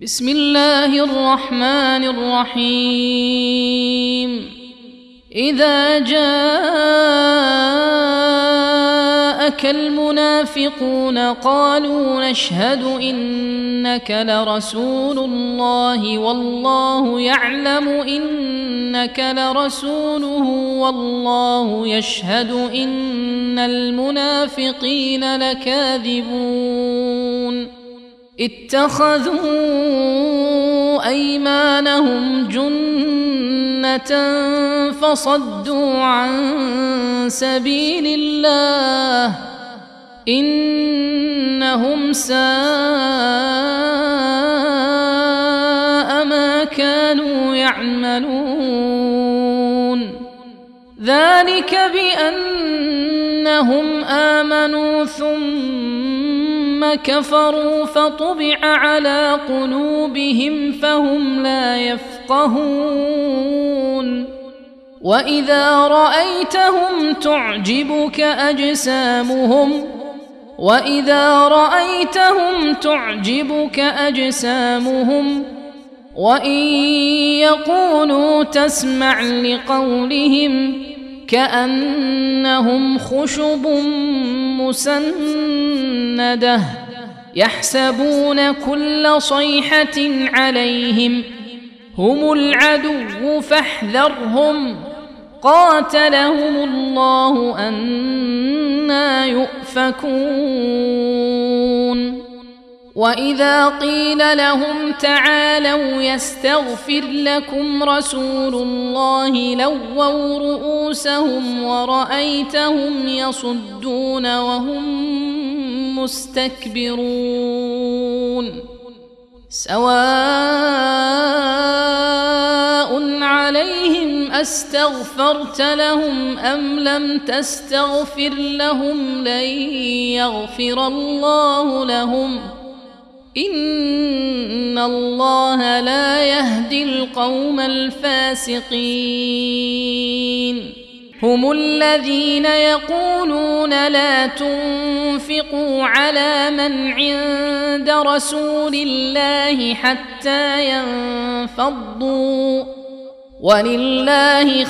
بسم الله الرحمن الرحيم. إذا جاءك المنافقون قالوا نشهد إنك لرسول الله والله يعلم إنك لرسوله والله يشهد إن المنافقين لكاذبون. اتخذوا أيمانهم جنة فصدوا عن سبيل الله إنهم ساء ما كانوا يعملون. ذلك بأنهم آمنوا ثم كفروا فطبع على قلوبهم فهم لا يفقهون. وإذا رأيتهم تعجبك أجسامهم وإن يقولوا تسمع لقولهم كأنهم خشب مسندة يحسبون كل صيحة عليهم هم العدو فاحذرهم قاتلهم الله أنى يؤفكون. وإذا قيل لهم تعالوا يستغفر لكم رسول الله لووا رؤوسهم ورأيتهم يصدون وهم مستكبرون. سواء عليهم أستغفرت لهم أم لم تستغفر لهم لن يغفر الله لهم إن الله لا يهدي القوم الفاسقين. هم الذين يقولون لا تنفقوا على من عند رسول الله حتى ينفضوا ولله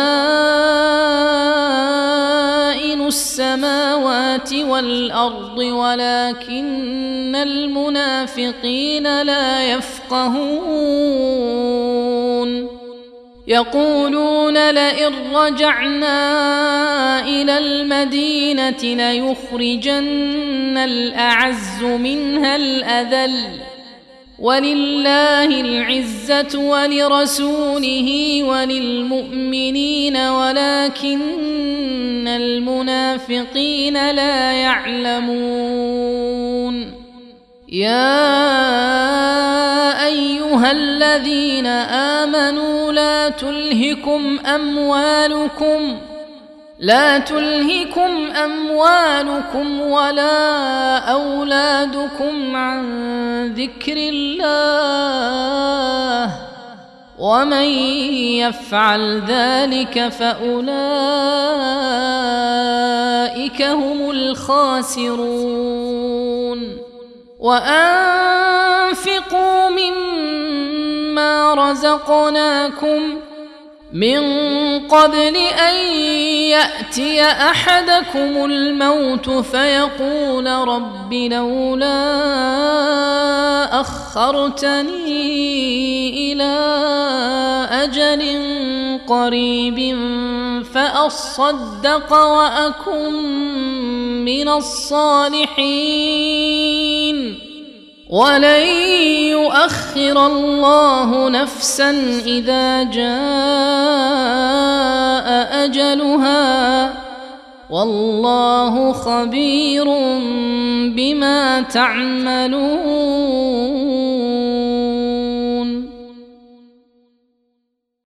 خزائن السماوات والأرض ولكن المنافقين لا يفقهون. يقولون لئن رجعنا إلى المدينة ليخرجن الأعز منها الأذل ولله العزة ولرسوله وللمؤمنين ولكن المنافقين لا يعلمون. يا أيها الذين آمنوا لا تلهكم أموالكم ولا أولادكم عن ذكر الله ومن يفعل ذلك فأولئك هم الخاسرون. وأنفقوا مما رزقناكم من قبل أن يأتي أحدكم الموت فيقول رب لولا أخرتني إلى أجل قريب فأصدق وأكن من الصالحين ولن يؤخر الله نفسا إذا جاء أجلها والله خبير بما تعملون.